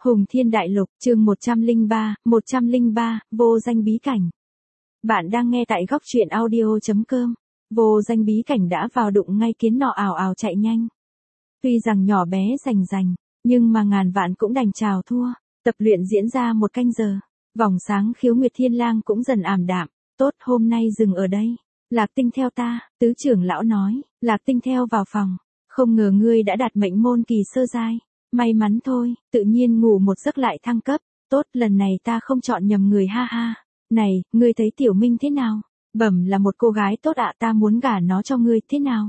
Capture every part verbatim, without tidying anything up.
Hùng Thiên Đại Lục, chương một trăm lẻ ba, một trăm lẻ ba, vô danh bí cảnh. Bạn đang nghe tại góc truyện audio chấm com. Vô danh bí cảnh đã vào đụng ngay kiến nọ ào ào chạy nhanh. Tuy rằng nhỏ bé rành rành, nhưng mà ngàn vạn cũng đành chào thua. Tập luyện diễn ra một canh giờ. Vòng sáng khiếu nguyệt thiên lang cũng dần ảm đạm. Tốt, hôm nay dừng ở đây. Lạc Tinh theo ta, tứ trưởng lão nói. Lạc Tinh theo vào phòng. Không ngờ ngươi đã đạt mệnh môn kỳ sơ giai. May mắn thôi, tự nhiên ngủ một giấc lại thăng cấp. Tốt, lần này ta không chọn nhầm người ha ha. Này, ngươi thấy Tiểu Minh thế nào? Bẩm là một cô gái tốt ạ, ta muốn gả nó cho ngươi, thế nào?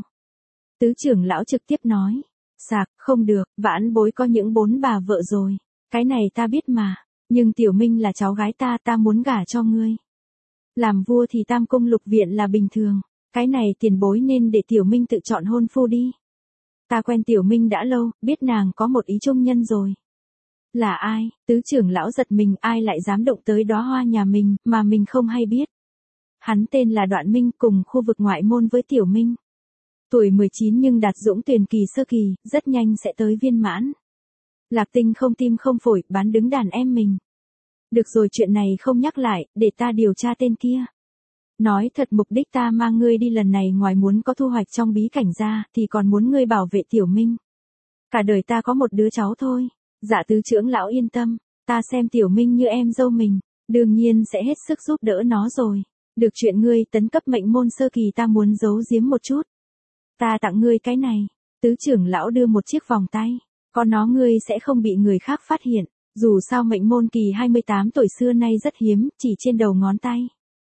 Tứ trưởng lão trực tiếp nói. Sạc, không được, vãn bối có những bốn bà vợ rồi. Cái này ta biết mà. Nhưng Tiểu Minh là cháu gái ta, ta muốn gả cho ngươi. Làm vua thì tam cung lục viện là bình thường. Cái này tiền bối nên để Tiểu Minh tự chọn hôn phu đi. Ta quen Tiểu Minh đã lâu, biết nàng có một ý trung nhân rồi. Là ai? Tứ trưởng lão giật mình, ai lại dám động tới đóa hoa nhà mình, mà mình không hay biết. Hắn tên là Đoạn Minh, cùng khu vực ngoại môn với Tiểu Minh. Tuổi mười chín nhưng đạt dũng tuyển kỳ sơ kỳ, rất nhanh sẽ tới viên mãn. Lạc Tinh không tim không phổi, bán đứng đàn em mình. Được rồi, chuyện này không nhắc lại, để ta điều tra tên kia. Nói thật, mục đích ta mang ngươi đi lần này ngoài muốn có thu hoạch trong bí cảnh ra, thì còn muốn ngươi bảo vệ Tiểu Minh. Cả đời ta có một đứa cháu thôi. Dạ tứ trưởng lão yên tâm, ta xem Tiểu Minh như em dâu mình, đương nhiên sẽ hết sức giúp đỡ nó rồi. Được, chuyện ngươi tấn cấp mệnh môn sơ kỳ ta muốn giấu giếm một chút. Ta tặng ngươi cái này. Tứ trưởng lão đưa một chiếc vòng tay. Có nó ngươi sẽ không bị người khác phát hiện. Dù sao mệnh môn kỳ hai mươi tám tuổi xưa nay rất hiếm, chỉ trên đầu ngón tay.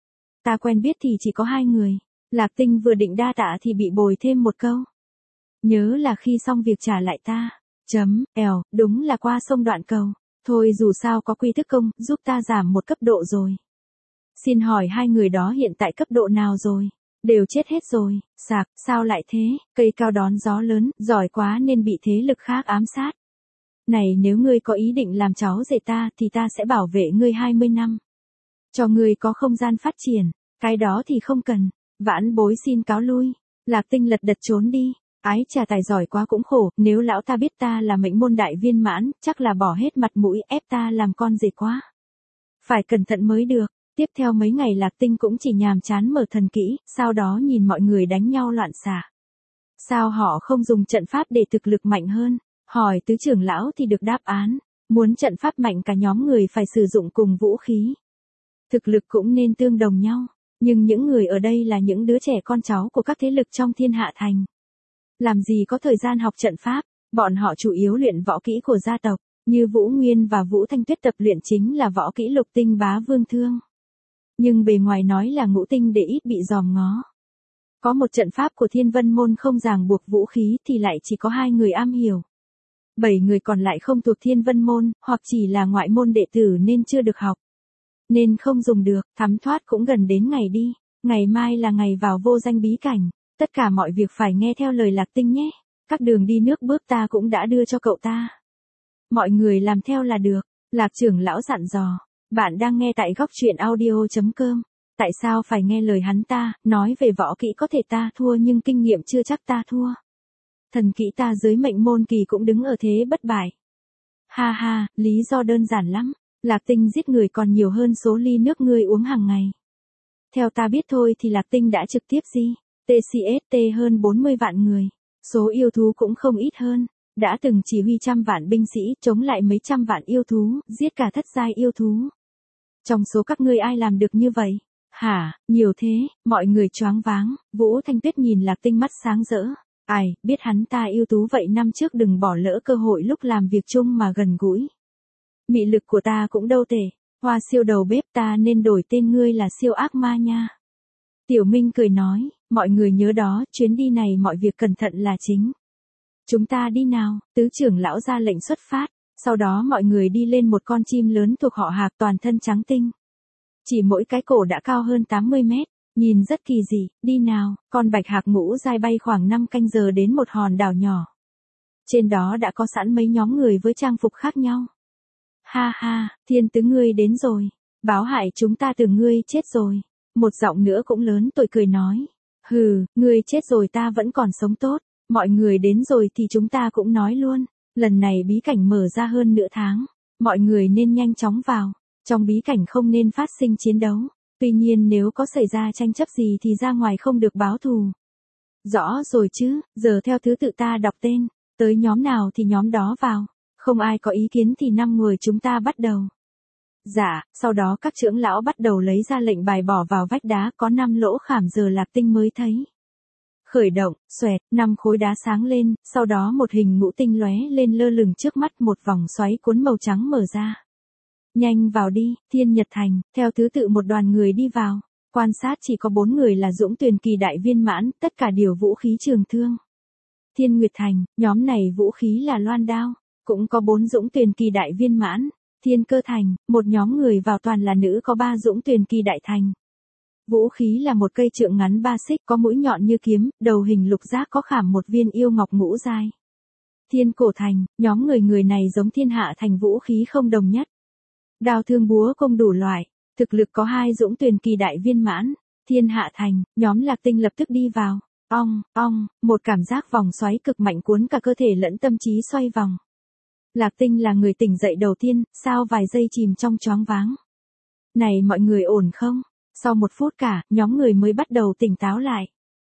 Ta quen biết thì chỉ có hai người. Lạc Tinh vừa định đa tạ thì bị bồi thêm một câu. Nhớ là khi xong việc trả lại ta. Chấm, èo, đúng là qua sông Đoạn Cầu. Thôi dù sao có quy thức công, giúp ta giảm một cấp độ rồi. Xin hỏi hai người đó hiện tại cấp độ nào rồi? Đều chết hết rồi. Sạc, sao lại thế? Cây cao đón gió lớn, giỏi quá nên bị thế lực khác ám sát. Này, nếu ngươi có ý định làm cháu rể ta thì ta sẽ bảo vệ ngươi hai mươi năm. Cho ngươi có không gian phát triển, cái đó thì không cần. Vãn bối xin cáo lui. Lạc Tinh lật đật trốn đi. Ái chà, tài giỏi quá cũng khổ, nếu lão ta biết ta là mệnh môn đại viên mãn, chắc là bỏ hết mặt mũi ép ta làm con rể quá. Phải cẩn thận mới được. Tiếp theo mấy ngày Lạc Tinh cũng chỉ nhàm chán mở thần kỹ, sau đó nhìn mọi người đánh nhau loạn xạ. Sao họ không dùng trận pháp để thực lực mạnh hơn? Hỏi tứ trưởng lão thì được đáp án. Muốn trận pháp mạnh cả nhóm người phải sử dụng cùng vũ khí. Thực lực cũng nên tương đồng nhau. Nhưng những người ở đây là những đứa trẻ con cháu của các thế lực trong Thiên Hạ Thành. Làm gì có thời gian học trận pháp, bọn họ chủ yếu luyện võ kỹ của gia tộc, như Vũ Nguyên và Vũ Thanh Tuyết tập luyện chính là võ kỹ lục tinh bá vương thương. Nhưng bề ngoài nói là ngũ tinh để ít bị dòm ngó. Có một trận pháp của Thiên Vân Môn không ràng buộc vũ khí thì lại chỉ có hai người am hiểu. Bảy người còn lại không thuộc Thiên Vân Môn, hoặc chỉ là ngoại môn đệ tử nên chưa được học. Nên không dùng được, thắm thoát cũng gần đến ngày đi. Ngày mai là ngày vào vô danh bí cảnh. Tất cả mọi việc phải nghe theo lời Lạc Tinh nhé. Các đường đi nước bước ta cũng đã đưa cho cậu ta. Mọi người làm theo là được. Lạc trưởng lão dặn dò. Bạn đang nghe tại góc truyện audio chấm com. Tại sao phải nghe lời hắn ta? Nói về võ kỹ có thể ta thua nhưng kinh nghiệm chưa chắc ta thua. Thần kỹ ta dưới mệnh môn kỳ cũng đứng ở thế bất bại. Ha ha, lý do đơn giản lắm. Lạc Tinh giết người còn nhiều hơn số ly nước ngươi uống hàng ngày. Theo ta biết thôi thì Lạc Tinh đã trực tiếp gì? tê xê ét tê hơn bốn mươi vạn người. Số yêu thú cũng không ít hơn. Đã từng chỉ huy trăm vạn binh sĩ chống lại mấy trăm vạn yêu thú, giết cả thất giai yêu thú. Trong số các ngươi ai làm được như vậy? Hả, nhiều thế, mọi người choáng váng. Vũ Thanh Tuyết nhìn Lạc Tinh mắt sáng rỡ. Ai, biết hắn ta ưu tú vậy năm trước đừng bỏ lỡ cơ hội lúc làm việc chung mà gần gũi. Mị lực của ta cũng đâu tệ. Hoa siêu đầu bếp, ta nên đổi tên ngươi là siêu ác ma nha. Tiểu Minh cười nói, mọi người nhớ đó, chuyến đi này mọi việc cẩn thận là chính. Chúng ta đi nào, tứ trưởng lão ra lệnh xuất phát, sau đó mọi người đi lên một con chim lớn thuộc họ Hạc toàn thân trắng tinh. Chỉ mỗi cái cổ đã cao hơn tám mươi mét, nhìn rất kỳ dị, đi nào, con bạch hạc ngũ giai bay khoảng năm canh giờ đến một hòn đảo nhỏ. Trên đó đã có sẵn mấy nhóm người với trang phục khác nhau. Ha ha, thiên tứ ngươi đến rồi, báo hại chúng ta tưởng ngươi chết rồi. Một giọng nữa cũng lớn tuổi cười nói. Hừ, ngươi chết rồi ta vẫn còn sống tốt. Mọi người đến rồi thì chúng ta cũng nói luôn. Lần này bí cảnh mở ra hơn nửa tháng. Mọi người nên nhanh chóng vào. Trong bí cảnh không nên phát sinh chiến đấu. Tuy nhiên nếu có xảy ra tranh chấp gì thì ra ngoài không được báo thù. Rõ rồi chứ, giờ theo thứ tự ta đọc tên. Tới nhóm nào thì nhóm đó vào. Không ai có ý kiến thì năm người chúng ta bắt đầu. Dạ, sau đó các trưởng lão bắt đầu lấy ra lệnh bài bỏ vào vách đá có năm lỗ khảm giờ Lạc Tinh mới thấy. Khởi động, xoẹt, năm khối đá sáng lên, sau đó một hình ngũ tinh lóe lên lơ lửng trước mắt một vòng xoáy cuốn màu trắng mở ra. Nhanh vào đi, Thiên Nhật Thành, theo thứ tự một đoàn người đi vào. Quan sát chỉ có bốn người là Dũng Tuyền Kỳ đại viên mãn, tất cả đều vũ khí trường thương. Thiên Nguyệt Thành, nhóm này vũ khí là loan đao, cũng có bốn Dũng Tuyền Kỳ đại viên mãn. Thiên Cơ Thành, một nhóm người vào toàn là nữ có ba Dũng Tuyền Kỳ đại thành. Vũ khí là một cây trượng ngắn ba xích có mũi nhọn như kiếm, đầu hình lục giác có khảm một viên yêu ngọc ngũ giai. Thiên Cổ Thành, nhóm người người này giống Thiên Hạ Thành vũ khí không đồng nhất. Đao thương búa công đủ loại, thực lực có hai Dũng Tuyền Kỳ đại viên mãn. Thiên Hạ Thành, nhóm Lạc Tinh lập tức đi vào. Ong, ong, một cảm giác vòng xoáy cực mạnh cuốn cả cơ thể lẫn tâm trí xoay vòng. Lạc Tinh là người tỉnh dậy đầu tiên, sao vài giây chìm trong choáng váng. Này mọi người ổn không? Sau một phút cả, nhóm người mới bắt đầu tỉnh táo lại.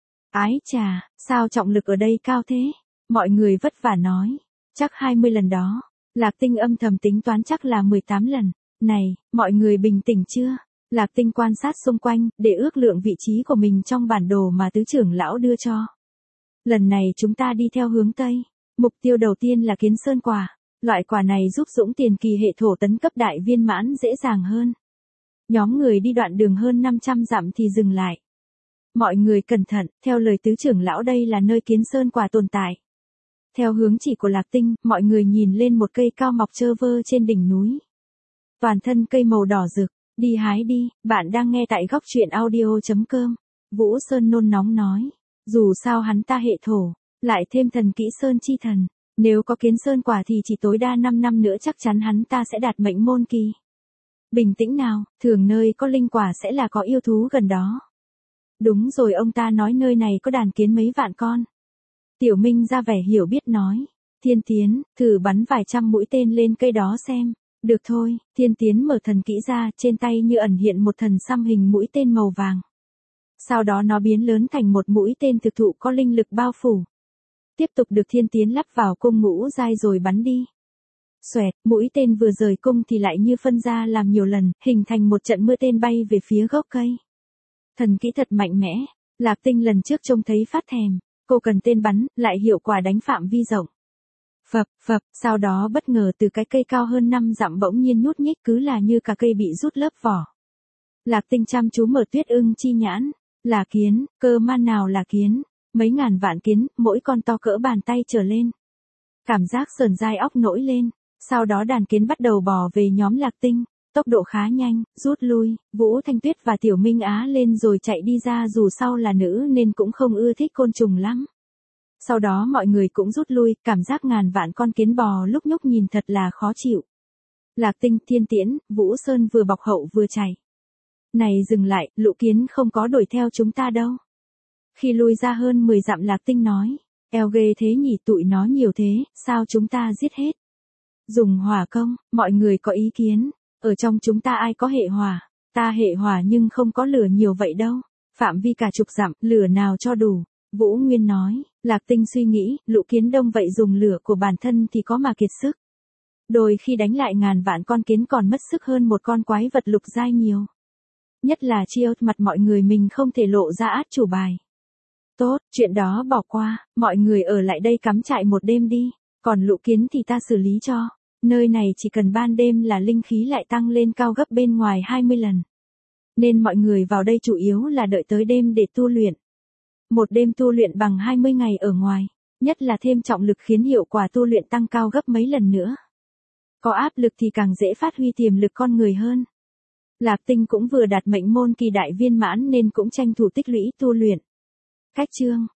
Ái chà, sao trọng lực ở đây cao thế? Mọi người vất vả nói. Chắc hai mươi lần đó. Lạc Tinh âm thầm tính toán chắc là mười tám lần. Này, mọi người bình tĩnh chưa? Lạc Tinh quan sát xung quanh, để ước lượng vị trí của mình trong bản đồ mà tứ trưởng lão đưa cho. Lần này chúng ta đi theo hướng Tây. Mục tiêu đầu tiên là Kiến Sơn Quả. Loại quả này giúp Dũng Tiền Kỳ hệ thổ tấn cấp đại viên mãn dễ dàng hơn. Nhóm người đi đoạn đường hơn năm trăm dặm thì dừng lại. Mọi người cẩn thận, theo lời tứ trưởng lão đây là nơi Kiến Sơn Quả tồn tại. Theo hướng chỉ của Lạc Tinh, mọi người nhìn lên một cây cao mọc trơ vơ trên đỉnh núi. Toàn thân cây màu đỏ rực, đi hái đi, bạn đang nghe tại góc truyện audio chấm com. Vũ Sơn nôn nóng nói, dù sao hắn ta hệ thổ, lại thêm thần kỹ Sơn chi thần. Nếu có Kiến Sơn Quả thì chỉ tối đa năm năm nữa chắc chắn hắn ta sẽ đạt mệnh môn kỳ. Bình tĩnh nào, thường nơi có linh quả sẽ là có yêu thú gần đó. Đúng rồi, ông ta nói nơi này có đàn kiến mấy vạn con. Tiểu Minh ra vẻ hiểu biết nói. Thiên Tiến, thử bắn vài trăm mũi tên lên cây đó xem. Được thôi, Thiên Tiến mở thần kỹ ra, trên tay như ẩn hiện một thần xăm hình mũi tên màu vàng. Sau đó nó biến lớn thành một mũi tên thực thụ có linh lực bao phủ. Tiếp tục được Thiên Tiến lắp vào cung ngũ giai rồi bắn đi. Xoẹt, mũi tên vừa rời cung thì lại như phân ra làm nhiều lần, hình thành một trận mưa tên bay về phía gốc cây. Thần kỹ thật mạnh mẽ, Lạc Tinh lần trước trông thấy phát thèm, cô cần tên bắn, lại hiệu quả đánh phạm vi rộng. Phập, phập, sau đó bất ngờ từ cái cây cao hơn năm dặm bỗng nhiên nhúc nhích cứ là như cả cây bị rút lớp vỏ. Lạc Tinh chăm chú mở Tuyết Ưng chi nhãn, là kiến, cơ man nào là kiến, mấy ngàn vạn kiến, mỗi con to cỡ bàn tay trở lên. Cảm giác sờn gai óc nổi lên. Sau đó đàn kiến bắt đầu bò về nhóm Lạc Tinh, tốc độ khá nhanh, rút lui, Vũ Thanh Tuyết và Tiểu Minh Á lên rồi chạy đi ra dù sau là nữ nên cũng không ưa thích côn trùng lắm. Sau đó mọi người cũng rút lui, cảm giác ngàn vạn con kiến bò lúc nhúc nhìn thật là khó chịu. Lạc Tinh, Thiên Tiễn, Vũ Sơn vừa bọc hậu vừa chạy. Này dừng lại, lũ kiến không có đuổi theo chúng ta đâu. Khi lui ra hơn mười dặm Lạc Tinh nói, eo ghê thế nhỉ, tụi nó nhiều thế, sao chúng ta giết hết? Dùng hỏa công, mọi người có ý kiến, ở trong chúng ta ai có hệ hỏa, ta hệ hỏa nhưng không có lửa nhiều vậy đâu, phạm vi cả chục dặm, lửa nào cho đủ, Vũ Nguyên nói, Lạc Tinh suy nghĩ, lũ kiến đông vậy dùng lửa của bản thân thì có mà kiệt sức. Đôi khi đánh lại ngàn vạn con kiến còn mất sức hơn một con quái vật lục giai nhiều. Nhất là chiêu mặt mọi người mình không thể lộ ra át chủ bài. Tốt, chuyện đó bỏ qua, mọi người ở lại đây cắm trại một đêm đi, còn lũ kiến thì ta xử lý cho. Nơi này chỉ cần ban đêm là linh khí lại tăng lên cao gấp bên ngoài hai mươi lần. Nên mọi người vào đây chủ yếu là đợi tới đêm để tu luyện. Một đêm tu luyện bằng hai mươi ngày ở ngoài, nhất là thêm trọng lực khiến hiệu quả tu luyện tăng cao gấp mấy lần nữa. Có áp lực thì càng dễ phát huy tiềm lực con người hơn. Lạc Tinh cũng vừa đạt mệnh môn kỳ đại viên mãn nên cũng tranh thủ tích lũy tu luyện. Cách chương,